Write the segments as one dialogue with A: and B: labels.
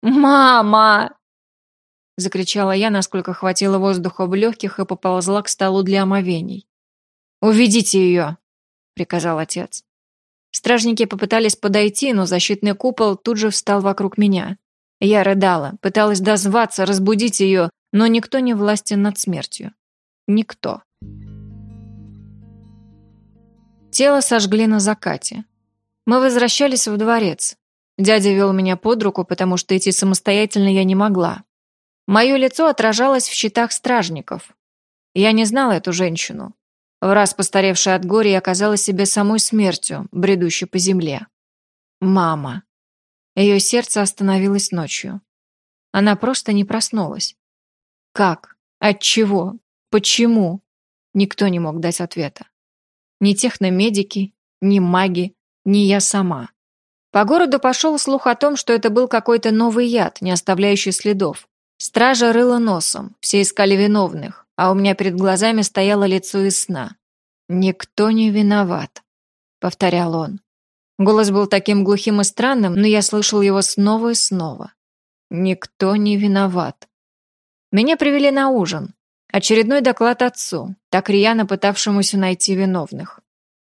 A: «Мама!» — закричала я, насколько хватило воздуха в легких, и поползла к столу для омовений. «Уведите ее!» — приказал отец. Стражники попытались подойти, но защитный купол тут же встал вокруг меня. Я рыдала, пыталась дозваться, разбудить ее, но никто не властен над смертью. Никто. Тело сожгли на закате. Мы возвращались в дворец. Дядя вел меня под руку, потому что идти самостоятельно я не могла. Мое лицо отражалось в щитах стражников. Я не знала эту женщину. Враз постаревшая от горя, я оказалась себе самой смертью, бредущей по земле. Мама. Ее сердце остановилось ночью. Она просто не проснулась. Как? Отчего? Почему? Никто не мог дать ответа. Ни техномедики, ни маги, ни я сама. По городу пошел слух о том, что это был какой-то новый яд, не оставляющий следов. Стража рыла носом, все искали виновных, а у меня перед глазами стояло лицо из сна. «Никто не виноват», — повторял он. Голос был таким глухим и странным, но я слышал его снова и снова. «Никто не виноват». Меня привели на ужин. Очередной доклад отцу, так рьяно пытавшемуся найти виновных.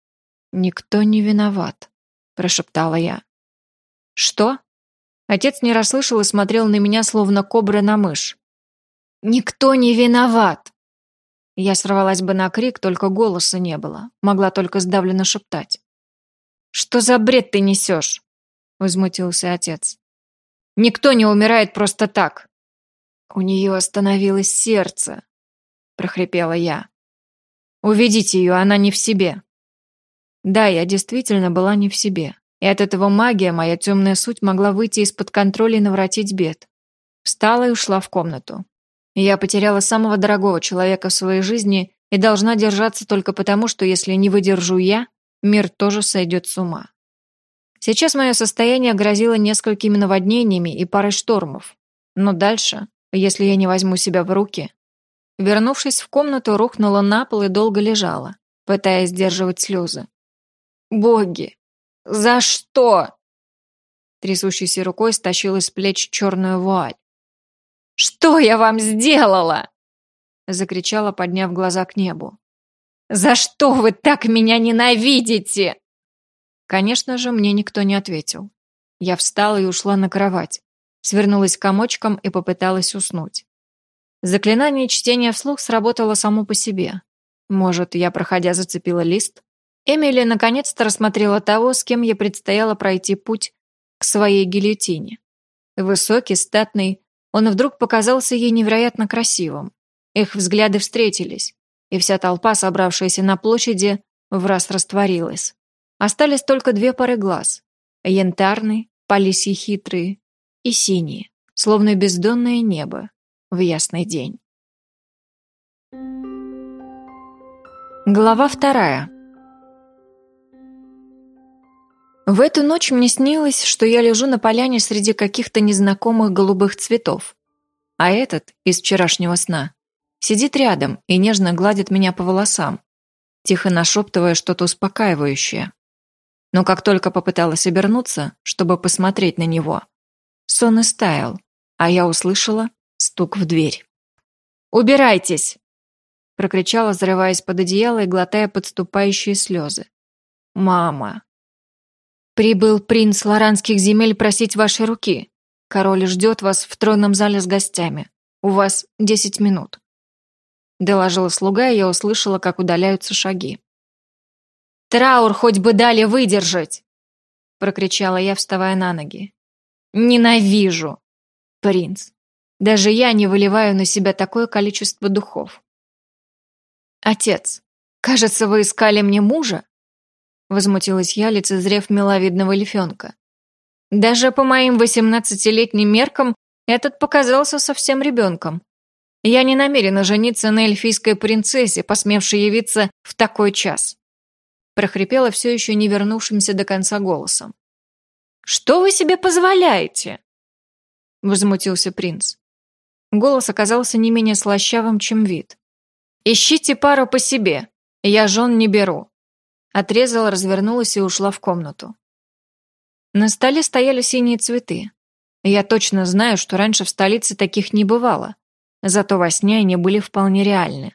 A: «Никто не виноват», — прошептала я. «Что?» Отец не расслышал и смотрел на меня, словно кобра на мышь. «Никто не виноват!» Я сорвалась бы на крик, только голоса не было. Могла только сдавленно шептать. «Что за бред ты несешь?» — возмутился отец. «Никто не умирает просто так!» «У нее остановилось сердце!» — прохрипела я. «Уведите ее, она не в себе!» Да, я действительно была не в себе. И от этого магия, моя темная суть, могла выйти из-под контроля и наворотить бед. Встала и ушла в комнату. Я потеряла самого дорогого человека в своей жизни и должна держаться только потому, что если не выдержу я, мир тоже сойдет с ума. Сейчас мое состояние грозило несколькими наводнениями и парой штормов. Но дальше, если я не возьму себя в руки... Вернувшись в комнату, рухнула на пол и долго лежала, пытаясь сдерживать слезы. «Боги! За что?» Трясущейся рукой стащила с плеч черную вуаль. «Что я вам сделала?» Закричала, подняв глаза к небу. «За что вы так меня ненавидите?» Конечно же, мне никто не ответил. Я встала и ушла на кровать, свернулась комочком и попыталась уснуть. Заклинание чтения вслух сработало само по себе. Может, я, проходя, зацепила лист? Эмили наконец-то рассмотрела того, с кем ей предстояло пройти путь к своей гильотине. Высокий, статный, он вдруг показался ей невероятно красивым. Их взгляды встретились, и вся толпа, собравшаяся на площади, враз растворилась. Остались только две пары глаз. Янтарный, полисьи хитрые, и синие, словно бездонное небо в ясный день. Глава 2. В эту ночь мне снилось, что я лежу на поляне среди каких-то незнакомых голубых цветов, а этот, из вчерашнего сна, сидит рядом и нежно гладит меня по волосам, тихо нашептывая что-то успокаивающее. Но как только попыталась обернуться, чтобы посмотреть на него, сон истаял, а я услышала стук в дверь. «Убирайтесь!» — прокричала, зарываясь под одеяло и глотая подступающие слезы. «Мама!» «Прибыл принц лоранских земель просить вашей руки. Король ждет вас в тронном зале с гостями. У вас 10 минут». Доложила слуга, и я услышала, как удаляются шаги. «Траур хоть бы дали выдержать!» — прокричала я, вставая на ноги. «Ненавижу! Принц, даже я не выливаю на себя такое количество духов». «Отец, кажется, вы искали мне мужа?» Возмутилась я, лицезрев миловидного лифенка. Даже по моим 18-летним меркам этот показался совсем ребенком. Я не намерена жениться на эльфийской принцессе, посмевшей явиться в такой час. Прохрипела все еще не вернувшимся до конца голосом. «Что вы себе позволяете?» Возмутился принц. Голос оказался не менее слащавым, чем вид. «Ищите пару по себе, я жен не беру». Отрезала, развернулась и ушла в комнату. На столе стояли синие цветы. Я точно знаю, что раньше в столице таких не бывало, зато во сне они были вполне реальны.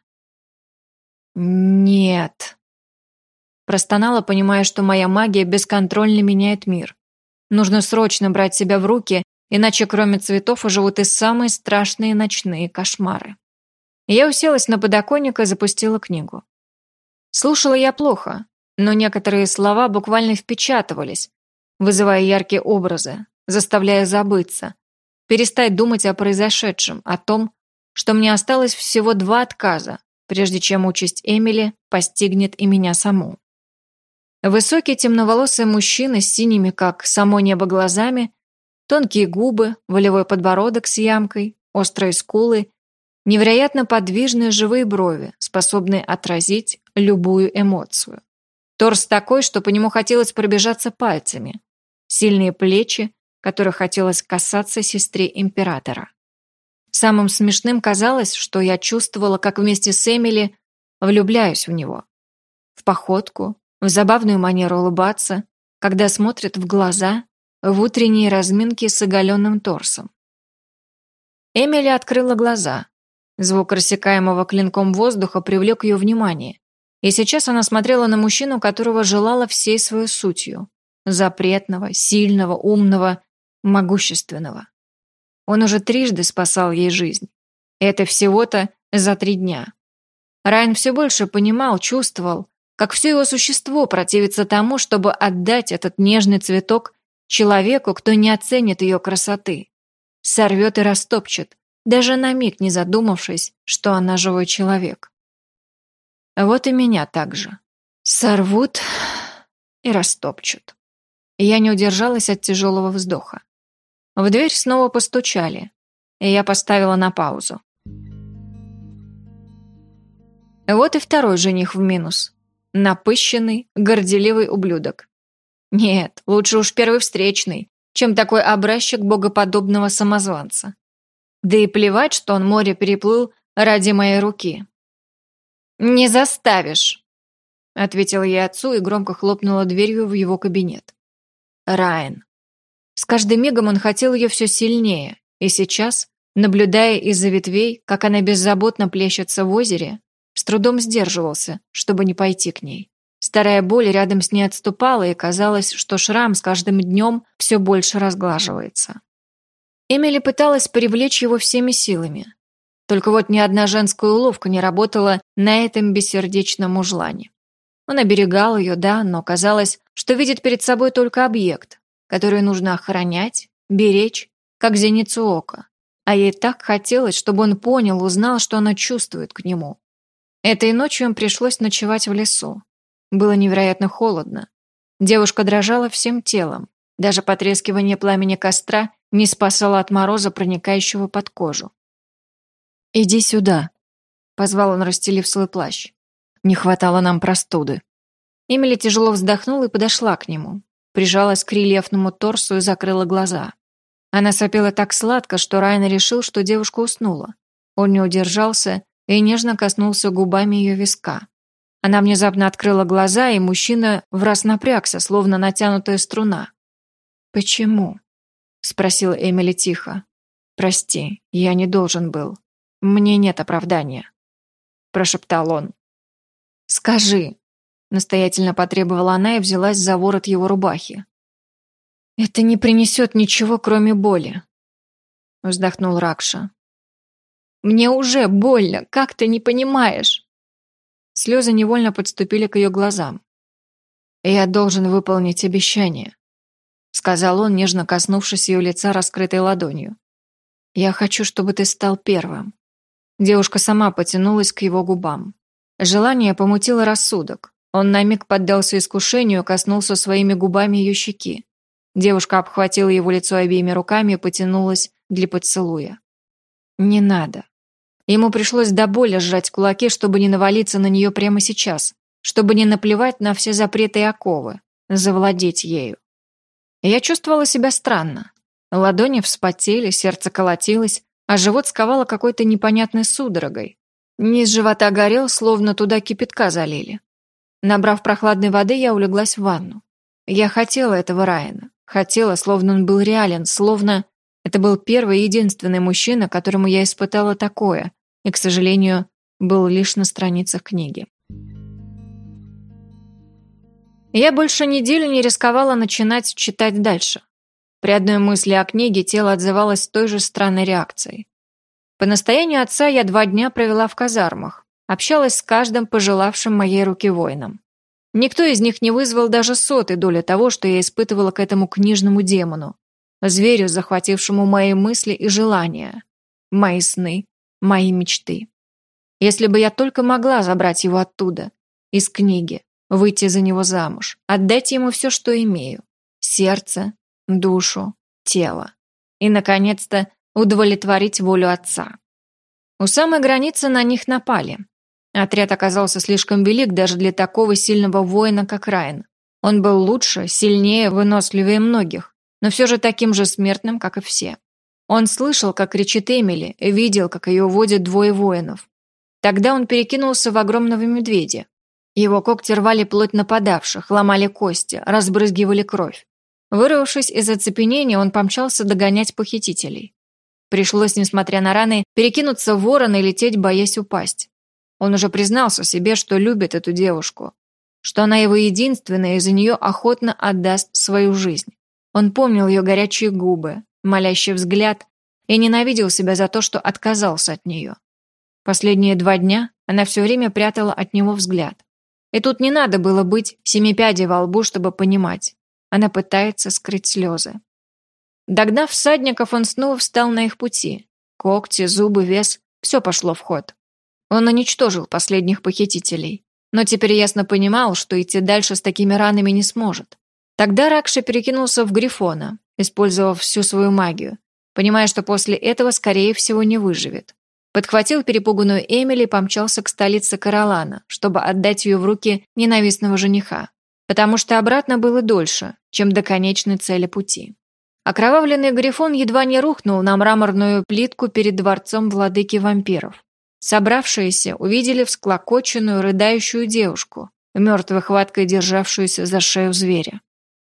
A: «Нет», – простонала, понимая, что моя магия бесконтрольно меняет мир. Нужно срочно брать себя в руки, иначе кроме цветов оживут и самые страшные ночные кошмары. Я уселась на подоконник и запустила книгу. Слушала я плохо, но некоторые слова буквально впечатывались, вызывая яркие образы, заставляя забыться, перестать думать о произошедшем, о том, что мне осталось всего 2 отказа, прежде чем участь Эмили постигнет и меня саму. Высокий темноволосый мужчина с синими, как само небо, глазами, тонкие губы, волевой подбородок с ямкой, острые скулы, невероятно подвижные живые брови, способные отразить любую эмоцию. Торс такой, что по нему хотелось пробежаться пальцами, сильные плечи, которых хотелось касаться сестре императора. Самым смешным казалось, что я чувствовала, как вместе с Эмили влюбляюсь в него. В походку, в забавную манеру улыбаться, когда смотрит в глаза, в утренние разминки с оголенным торсом. Эмили открыла глаза. Звук рассекаемого клинком воздуха привлек ее внимание, и сейчас она смотрела на мужчину, которого желала всей своей сутью. Запретного, сильного, умного, могущественного. Он уже 3 спасал ей жизнь. Это всего-то за 3 дня. Райан все больше понимал, чувствовал, как все его существо противится тому, чтобы отдать этот нежный цветок человеку, кто не оценит ее красоты. Сорвет и растопчет, даже на миг не задумавшись, что она живой человек. Вот и меня так же. Сорвут и растопчут. Я не удержалась от тяжелого вздоха. В дверь снова постучали, и я поставила на паузу. Вот и второй жених в минус. Напыщенный, горделивый ублюдок. Нет, лучше уж первый встречный, чем такой образчик богоподобного самозванца. Да и плевать, что он море переплыл ради моей руки. «Не заставишь», — ответила я отцу и громко хлопнула дверью в его кабинет. Райан. С каждым мигом он хотел ее все сильнее, и сейчас, наблюдая из-за ветвей, как она беззаботно плещется в озере, с трудом сдерживался, чтобы не пойти к ней. Старая боль рядом с ней отступала, и казалось, что шрам с каждым днем все больше разглаживается. Эмили пыталась привлечь его всеми силами. Только вот ни одна женская уловка не работала на этом бессердечном мужлане. Он оберегал ее, да, но казалось, что видит перед собой только объект, который нужно охранять, беречь, как зеницу ока. А ей так хотелось, чтобы он понял, узнал, что она чувствует к нему. Этой ночью им пришлось ночевать в лесу. Было невероятно холодно. Девушка дрожала всем телом. Даже потрескивание пламени костра не спасало от мороза, проникающего под кожу. «Иди сюда», — позвал он, расстелив свой плащ. «Не хватало нам простуды». Эмили тяжело вздохнула и подошла к нему. Прижалась к рельефному торсу и закрыла глаза. Она сопела так сладко, что Райан решил, что девушка уснула. Он не удержался и нежно коснулся губами ее виска. Она внезапно открыла глаза, и мужчина враз напрягся, словно натянутая струна. «Почему?» — спросила Эмили тихо. «Прости, я не должен был. Мне нет оправдания», — прошептал он. «Скажи», — настоятельно потребовала она и взялась за ворот его рубахи. «Это не принесет ничего, кроме боли», — вздохнул Ракша. «Мне уже больно, как ты не понимаешь?» Слезы невольно подступили к ее глазам. «Я должен выполнить обещание», — сказал он, нежно коснувшись ее лица раскрытой ладонью. «Я хочу, чтобы ты стал первым». Девушка сама потянулась к его губам. Желание помутило рассудок. Он на миг поддался искушению, коснулся своими губами ее щеки. Девушка обхватила его лицо обеими руками и потянулась для поцелуя. «Не надо». Ему пришлось до боли сжать кулаки, чтобы не навалиться на нее прямо сейчас, чтобы не наплевать на все запреты и оковы, завладеть ею. Я чувствовала себя странно. Ладони вспотели, сердце колотилось, а живот сковало какой-то непонятной судорогой. Низ живота горел, словно туда кипятка залили. Набрав прохладной воды, я улеглась в ванну. Я хотела этого Райана. Хотела, словно он был реален, словно Это был первый и единственный мужчина, которому я испытала такое, и, к сожалению, был лишь на страницах книги. Я больше недели не рисковала начинать читать дальше. При одной мысли о книге тело отзывалось той же странной реакцией. По настоянию отца я 2 дня провела в казармах, общалась с каждым пожелавшим моей руки воином. Никто из них не вызвал даже сотой доли того, что я испытывала к этому книжному демону, зверю, захватившему мои мысли и желания, мои сны, мои мечты. Если бы я только могла забрать его оттуда, из книги, выйти за него замуж, отдать ему все, что имею, сердце, душу, тело, и, наконец-то, удовлетворить волю отца. У самой границы на них напали. Отряд оказался слишком велик даже для такого сильного воина, как Райан. Он был лучше, сильнее, выносливее многих, но все же таким же смертным, как и все. Он слышал, как кричит Эмили, и видел, как ее уводят 2 воинов. Тогда он перекинулся в огромного медведя. Его когти рвали плоть нападавших, ломали кости, разбрызгивали кровь. Вырвавшись из оцепенения, он помчался догонять похитителей. Пришлось, несмотря на раны, перекинуться в ворона и лететь, боясь упасть. Он уже признался себе, что любит эту девушку, что она его единственная и за нее охотно отдаст свою жизнь. Он помнил ее горячие губы, молящий взгляд и ненавидел себя за то, что отказался от нее. Последние 2 дня она все время прятала от него взгляд. И тут не надо было быть 7 пядей во лбу, чтобы понимать. Она пытается скрыть слезы. Догнав всадников, он снова встал на их пути. Когти, зубы, вес – все пошло в ход. Он уничтожил последних похитителей, но теперь ясно понимал, что идти дальше с такими ранами не сможет. Тогда Ракша перекинулся в Грифона, использовав всю свою магию, понимая, что после этого, скорее всего, не выживет. Подхватил перепуганную Эмили и помчался к столице Каролана, чтобы отдать ее в руки ненавистного жениха, потому что обратно было дольше, чем до конечной цели пути. Окровавленный Грифон едва не рухнул на мраморную плитку перед дворцом владыки вампиров. Собравшиеся увидели всклокоченную, рыдающую девушку, мертвой хваткой державшуюся за шею зверя.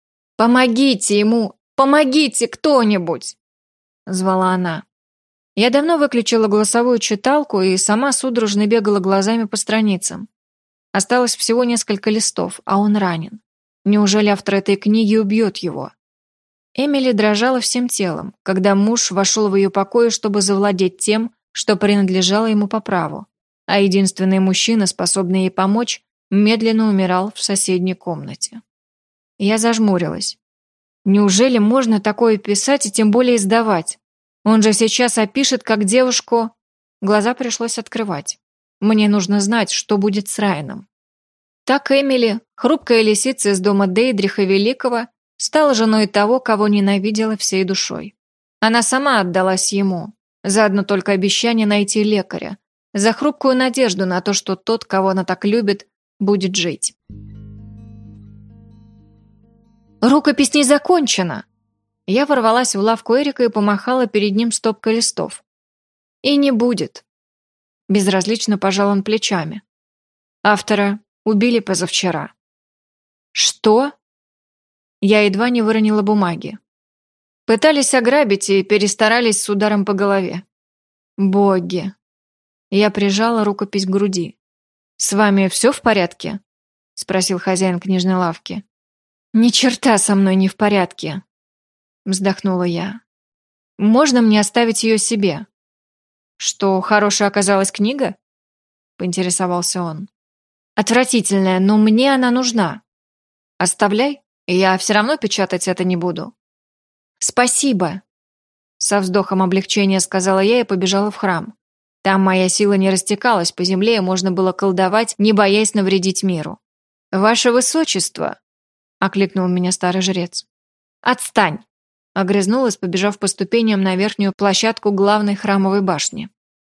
A: «Помогите ему! Помогите кто-нибудь!» — звала она. Я давно выключила голосовую читалку и сама судорожно бегала глазами по страницам. Осталось всего несколько листов, а он ранен. Неужели автор этой книги убьет его? Эмили дрожала всем телом, когда муж вошел в ее покои, чтобы завладеть тем, что принадлежало ему по праву, а единственный мужчина, способный ей помочь, медленно умирал в соседней комнате. Я зажмурилась. Неужели можно такое писать и тем более издавать? Он же сейчас опишет, как девушку... Глаза пришлось открывать. Мне нужно знать, что будет с Райаном. Так Эмили, хрупкая лисица из дома Дейдриха Великого, стала женой того, кого ненавидела всей душой. Она сама отдалась ему, за одно только обещание найти лекаря, за хрупкую надежду на то, что тот, кого она так любит, будет жить. «Рукопись не закончена!» Я ворвалась в лавку Эрика и помахала перед ним стопкой листов. «И не будет!» Безразлично пожал он плечами. «Автора убили позавчера». «Что?» Я едва не выронила бумаги. Пытались ограбить и перестарались с ударом по голове. «Боги!» Я прижала рукопись к груди. «С вами все в порядке?» — спросил хозяин книжной лавки. «Ни черта со мной не в порядке», — вздохнула я. «Можно мне оставить ее себе?» «Что, хорошая оказалась книга?» — поинтересовался он. «Отвратительная, но мне она нужна. Оставляй, я все равно печатать это не буду». «Спасибо», — со вздохом облегчения сказала я и побежала в храм. Там моя сила не растекалась по земле, и можно было колдовать, не боясь навредить миру. «Ваше высочество», — окликнул меня старый жрец. «Отстань!» — огрызнулась, побежав по ступеням на верхнюю площадку главной храмовой башни.